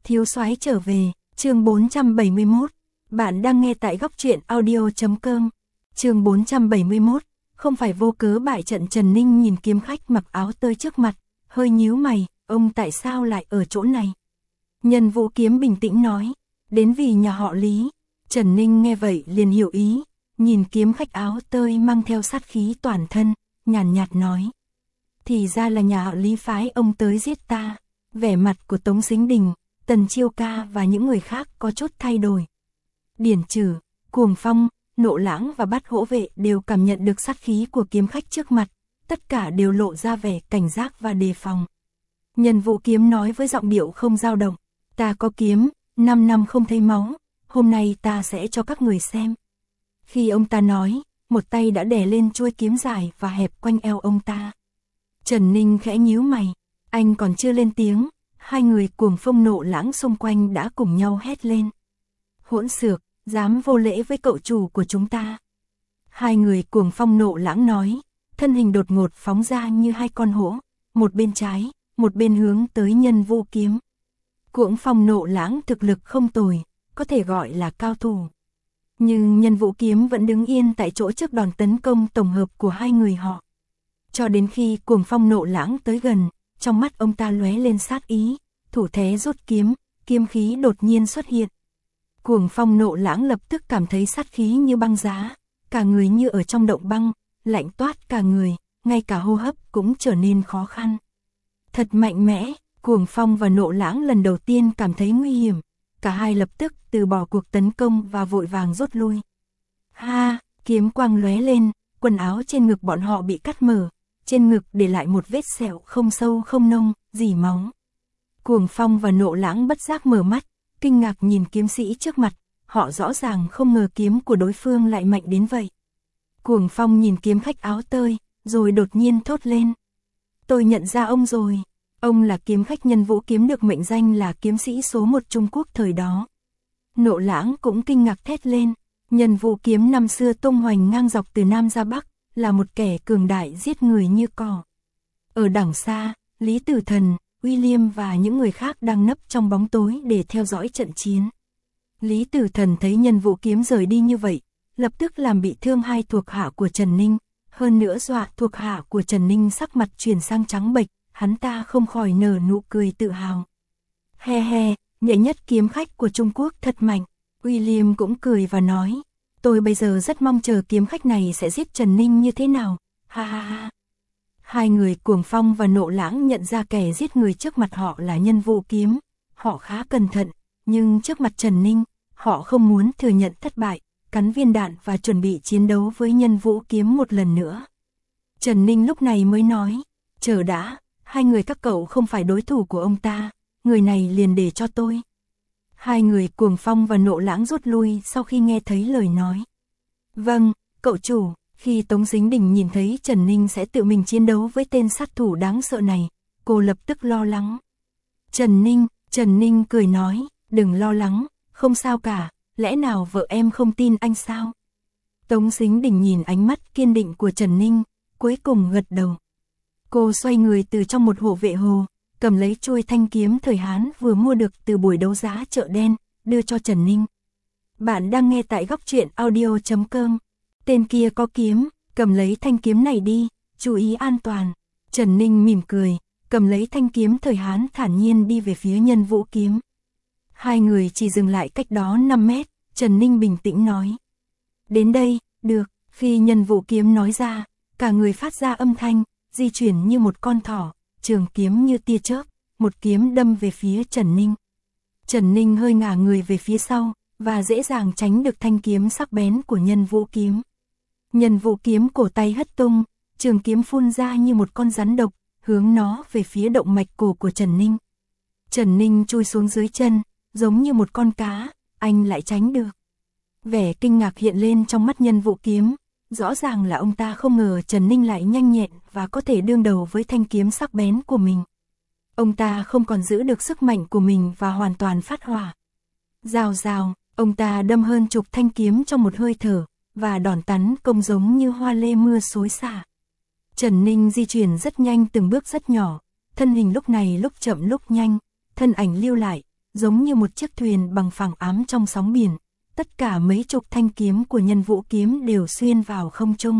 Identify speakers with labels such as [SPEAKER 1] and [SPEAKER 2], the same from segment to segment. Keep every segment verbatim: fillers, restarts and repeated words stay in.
[SPEAKER 1] Thiếu soái trở về, chương bốn trăm bảy mươi mốt. Bạn đang nghe tại góc truyện audio chấm com. Chương bốn trăm bảy mươi mốt, không phải vô cớ bại trận. Trần Ninh nhìn kiếm khách mặc áo tơi trước mặt, hơi nhíu mày, ông tại sao lại ở chỗ này? Nhân Vũ Kiếm bình tĩnh nói, đến vì nhà họ Lý. Trần Ninh nghe vậy liền hiểu ý, nhìn kiếm khách áo tơi mang theo sát khí toàn thân, nhàn nhạt, nhạt nói. Thì ra là nhà họ Lý phái ông tới giết ta. Vẻ mặt của Tống Sính Đình, Tần Chiêu Ca và những người khác có chút thay đổi. Điển Trừ, Cuồng Phong, Nộ Lãng và Bát Hỗ Vệ đều cảm nhận được sát khí của kiếm khách trước mặt, tất cả đều lộ ra vẻ cảnh giác và đề phòng. Nhân Vũ Kiếm nói với giọng điệu không dao động, ta có kiếm, năm năm không thấy máu, hôm nay ta sẽ cho các người xem. Khi ông ta nói, một tay đã đè lên chuôi kiếm dài và hẹp quanh eo ông ta. Trần Ninh khẽ nhíu mày, anh còn chưa lên tiếng, hai người Cuồng Phong Nộ Lãng xung quanh đã cùng nhau hét lên. Hỗn xược, dám vô lễ với cậu chủ của chúng ta. Hai người Cuồng Phong Nộ Lãng nói, thân hình đột ngột phóng ra như hai con hổ, một bên trái, một bên hướng tới Nhân Vũ Kiếm. Cuồng Phong Nộ Lãng thực lực không tồi, có thể gọi là cao thủ. Nhưng Nhân Vũ Kiếm vẫn đứng yên tại chỗ trước đòn tấn công tổng hợp của hai người họ. Cho đến khi Cuồng Phong Nộ Lãng tới gần, trong mắt ông ta lóe lên sát ý, thủ thế rút kiếm, kiếm khí đột nhiên xuất hiện. Cuồng Phong Nộ Lãng lập tức cảm thấy sát khí như băng giá, cả người như ở trong động băng, lạnh toát cả người, ngay cả hô hấp cũng trở nên khó khăn. Thật mạnh mẽ, Cuồng Phong và Nộ Lãng lần đầu tiên cảm thấy nguy hiểm, cả hai lập tức từ bỏ cuộc tấn công và vội vàng rút lui. Ha, kiếm quang lóe lên, quần áo trên ngực bọn họ bị cắt mở, trên ngực để lại một vết sẹo không sâu không nông, rỉ máu. Cuồng Phong và Nộ Lãng bất giác mở mắt, kinh ngạc nhìn kiếm sĩ trước mặt, họ rõ ràng không ngờ kiếm của đối phương lại mạnh đến vậy. Cuồng Phong nhìn kiếm khách áo tơi, rồi đột nhiên thốt lên. Tôi nhận ra ông rồi, ông là kiếm khách Nhân Vũ Kiếm được mệnh danh là kiếm sĩ số một Trung Quốc thời đó. Nộ Lãng cũng kinh ngạc thét lên, Nhân Vũ Kiếm năm xưa tung hoành ngang dọc từ Nam ra Bắc, là một kẻ cường đại giết người như cỏ. Ở đằng xa, Lý Tử Thần, William và những người khác đang nấp trong bóng tối để theo dõi trận chiến. Lý Tử Thần thấy Nhân Vũ Kiếm rời đi như vậy, lập tức làm bị thương hai thuộc hạ của Trần Ninh, hơn nữa dọa thuộc hạ của Trần Ninh sắc mặt chuyển sang trắng bệch, hắn ta không khỏi nở nụ cười tự hào. He he, nhẹ nhất kiếm khách của Trung Quốc thật mạnh. William cũng cười và nói, tôi bây giờ rất mong chờ kiếm khách này sẽ giết Trần Ninh như thế nào, ha ha ha. Hai người Cuồng Phong và Nộ Lãng nhận ra kẻ giết người trước mặt họ là Nhân Vũ Kiếm, họ khá cẩn thận, nhưng trước mặt Trần Ninh, họ không muốn thừa nhận thất bại, cắn viên đạn và chuẩn bị chiến đấu với Nhân Vũ Kiếm một lần nữa. Trần Ninh lúc này mới nói, chờ đã, hai người các cậu không phải đối thủ của ông ta, người này liền để cho tôi. Hai người Cuồng Phong và Nộ Lãng rút lui sau khi nghe thấy lời nói. Vâng, cậu chủ. Khi Tống Sính Đình nhìn thấy Trần Ninh sẽ tự mình chiến đấu với tên sát thủ đáng sợ này, cô lập tức lo lắng. Trần Ninh, Trần Ninh cười nói, đừng lo lắng, không sao cả, lẽ nào vợ em không tin anh sao? Tống Sính Đình nhìn ánh mắt kiên định của Trần Ninh, cuối cùng gật đầu. Cô xoay người từ trong một hộ vệ hồ, cầm lấy chuôi thanh kiếm thời Hán vừa mua được từ buổi đấu giá chợ đen, đưa cho Trần Ninh. Bạn đang nghe tại góc truyện audio chấm com. Tên kia có kiếm, cầm lấy thanh kiếm này đi, chú ý an toàn. Trần Ninh mỉm cười, cầm lấy thanh kiếm thời Hán thản nhiên đi về phía Nhân Vũ Kiếm. Hai người chỉ dừng lại cách đó năm mét, Trần Ninh bình tĩnh nói. Đến đây, được, khi Nhân Vũ Kiếm nói ra, cả người phát ra âm thanh, di chuyển như một con thỏ, trường kiếm như tia chớp, một kiếm đâm về phía Trần Ninh. Trần Ninh hơi ngả người về phía sau, và dễ dàng tránh được thanh kiếm sắc bén của Nhân Vũ Kiếm. Nhân Vũ Kiếm cổ tay hất tung, trường kiếm phun ra như một con rắn độc, hướng nó về phía động mạch cổ của Trần Ninh. Trần Ninh chui xuống dưới chân, giống như một con cá, anh lại tránh được. Vẻ kinh ngạc hiện lên trong mắt Nhân Vũ Kiếm, rõ ràng là ông ta không ngờ Trần Ninh lại nhanh nhẹn và có thể đương đầu với thanh kiếm sắc bén của mình. Ông ta không còn giữ được sức mạnh của mình và hoàn toàn phát hỏa. Rào rào, ông ta đâm hơn chục thanh kiếm trong một hơi thở, và đòn tấn công giống như hoa lê mưa xối xả. Trần Ninh di chuyển rất nhanh từng bước rất nhỏ, thân hình lúc này lúc chậm lúc nhanh, thân ảnh lưu lại, giống như một chiếc thuyền bằng phẳng ám trong sóng biển. Tất cả mấy chục thanh kiếm của Nhân Vũ Kiếm đều xuyên vào không trung.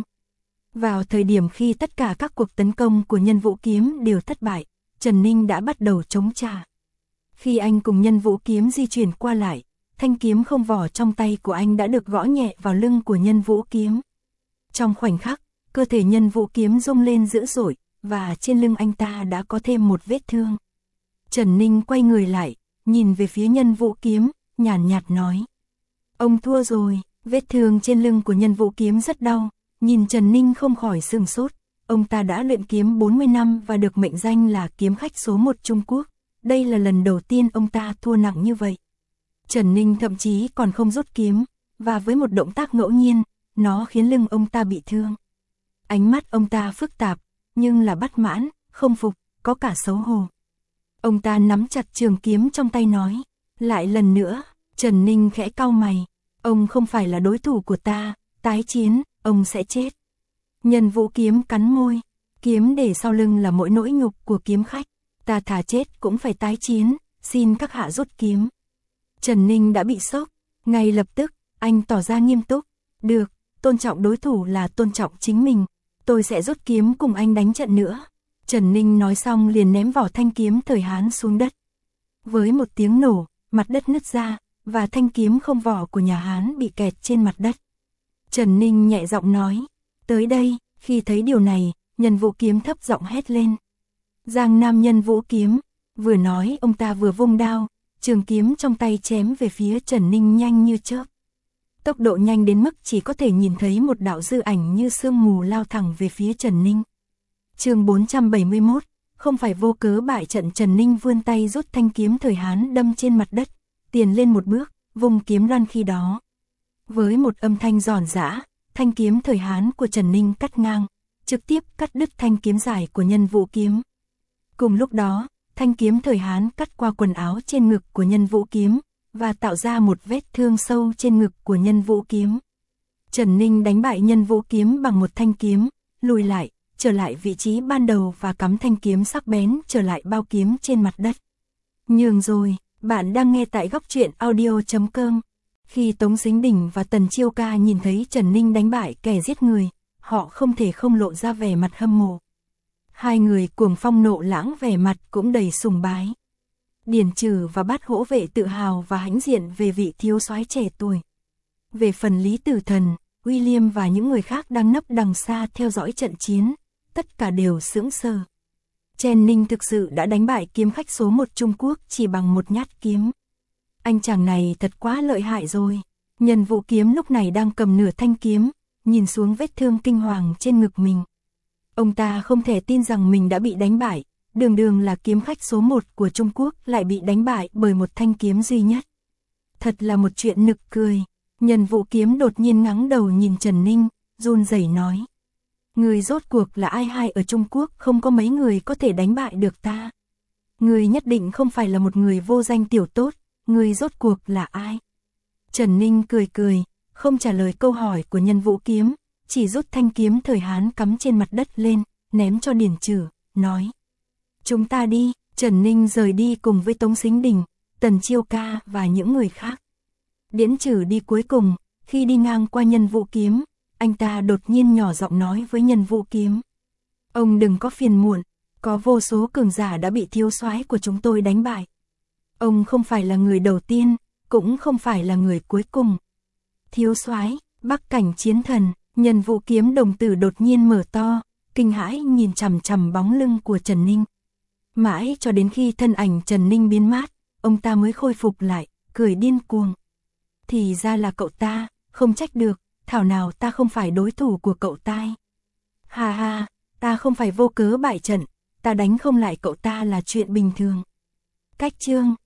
[SPEAKER 1] Vào thời điểm khi tất cả các cuộc tấn công của Nhân Vũ Kiếm đều thất bại, Trần Ninh đã bắt đầu chống trả. Khi anh cùng Nhân Vũ Kiếm di chuyển qua lại, thanh kiếm không vỏ trong tay của anh đã được gõ nhẹ vào lưng của Nhân Vũ Kiếm. Trong khoảnh khắc, cơ thể Nhân Vũ Kiếm rung lên dữ dội, và trên lưng anh ta đã có thêm một vết thương. Trần Ninh quay người lại, nhìn về phía Nhân Vũ Kiếm, nhàn nhạt nói. Ông thua rồi, vết thương trên lưng của Nhân Vũ Kiếm rất đau, nhìn Trần Ninh không khỏi sửng sốt. Ông ta đã luyện kiếm bốn mươi năm và được mệnh danh là kiếm khách số một Trung Quốc. Đây là lần đầu tiên ông ta thua nặng như vậy. Trần Ninh thậm chí còn không rút kiếm, và với một động tác ngẫu nhiên, nó khiến lưng ông ta bị thương. Ánh mắt ông ta phức tạp, nhưng là bất mãn, không phục, có cả xấu hổ. Ông ta nắm chặt trường kiếm trong tay nói, lại lần nữa. Trần Ninh khẽ cau mày, ông không phải là đối thủ của ta, tái chiến, ông sẽ chết. Nhân Vũ Kiếm cắn môi, kiếm để sau lưng là mỗi nỗi nhục của kiếm khách, ta thà chết cũng phải tái chiến, xin các hạ rút kiếm. Trần Ninh đã bị sốc, ngay lập tức, anh tỏ ra nghiêm túc, được, tôn trọng đối thủ là tôn trọng chính mình, tôi sẽ rút kiếm cùng anh đánh trận nữa. Trần Ninh nói xong liền ném vỏ thanh kiếm thời Hán xuống đất. Với một tiếng nổ, mặt đất nứt ra, và thanh kiếm không vỏ của nhà Hán bị kẹt trên mặt đất. Trần Ninh nhẹ giọng nói, tới đây. Khi thấy điều này, Nhân Vũ Kiếm thấp giọng hét lên. Giang Nam Nhân Vũ Kiếm. Vừa nói ông ta vừa vung đao, trường kiếm trong tay chém về phía Trần Ninh nhanh như chớp. Tốc độ nhanh đến mức chỉ có thể nhìn thấy một đạo dư ảnh như sương mù lao thẳng về phía Trần Ninh. Chương bốn trăm bảy mươi mốt, không phải vô cớ bại trận. Trần Ninh vươn tay rút thanh kiếm thời Hán đâm trên mặt đất, tiền lên một bước, vùng kiếm loan khi đó. Với một âm thanh giòn giã, thanh kiếm thời Hán của Trần Ninh cắt ngang, trực tiếp cắt đứt thanh kiếm dài của Nhân Vũ Kiếm. Cùng lúc đó, thanh kiếm thời Hán cắt qua quần áo trên ngực của Nhân Vũ Kiếm, và tạo ra một vết thương sâu trên ngực của Nhân Vũ Kiếm. Trần Ninh đánh bại Nhân Vũ Kiếm bằng một thanh kiếm, lùi lại, trở lại vị trí ban đầu và cắm thanh kiếm sắc bén trở lại bao kiếm trên mặt đất. Nhường rồi, bạn đang nghe tại góc truyện audio chấm com. Khi Tống Dính Đình và Tần Chiêu Ca nhìn thấy Trần Ninh đánh bại kẻ giết người, họ không thể không lộ ra vẻ mặt hâm mộ. Hai người cuồng phong nộ lãng vẻ mặt cũng đầy sùng bái. Điền Trừ và Bát Hỗ Vệ tự hào và hãnh diện về vị thiếu soái trẻ tuổi. Về phần Lý Tử Thần, William và những người khác đang nấp đằng xa theo dõi trận chiến, tất cả đều sững sờ. Trần Ninh thực sự đã đánh bại kiếm khách số một Trung Quốc chỉ bằng một nhát kiếm. Anh chàng này thật quá lợi hại rồi. Nhân Vũ Kiếm lúc này đang cầm nửa thanh kiếm, nhìn xuống vết thương kinh hoàng trên ngực mình. Ông ta không thể tin rằng mình đã bị đánh bại, đường đường là kiếm khách số một của Trung Quốc lại bị đánh bại bởi một thanh kiếm duy nhất. Thật là một chuyện nực cười. Nhân Vũ Kiếm đột nhiên ngẩng đầu nhìn Trần Ninh, run rẩy nói. Người rốt cuộc là ai? Hay ở Trung Quốc không có mấy người có thể đánh bại được ta. Người nhất định không phải là một người vô danh tiểu tốt, người rốt cuộc là ai? Trần Ninh cười cười, không trả lời câu hỏi của Nhân Vũ Kiếm, chỉ rút thanh kiếm thời Hán cắm trên mặt đất lên, ném cho Điền Trừ, nói. Chúng ta đi. Trần Ninh rời đi cùng với Tống Sính Đình, Tần Chiêu Ca và những người khác. Điền Trừ đi cuối cùng, khi đi ngang qua Nhân Vũ Kiếm, anh ta đột nhiên nhỏ giọng nói với Nhân Vũ Kiếm. Ông đừng có phiền muộn, có vô số cường giả đã bị thiếu soái của chúng tôi đánh bại. Ông không phải là người đầu tiên, cũng không phải là người cuối cùng. Thiếu soái, Bắc Cảnh Chiến Thần. Nhân Vũ Kiếm đồng tử đột nhiên mở to, kinh hãi nhìn chằm chằm bóng lưng của Trần Ninh. Mãi cho đến khi thân ảnh Trần Ninh biến mất, ông ta mới khôi phục lại, cười điên cuồng. Thì ra là cậu ta, không trách được, thảo nào ta không phải đối thủ của cậu ta. Ha ha, ta không phải vô cớ bại trận, ta đánh không lại cậu ta là chuyện bình thường. Cách chương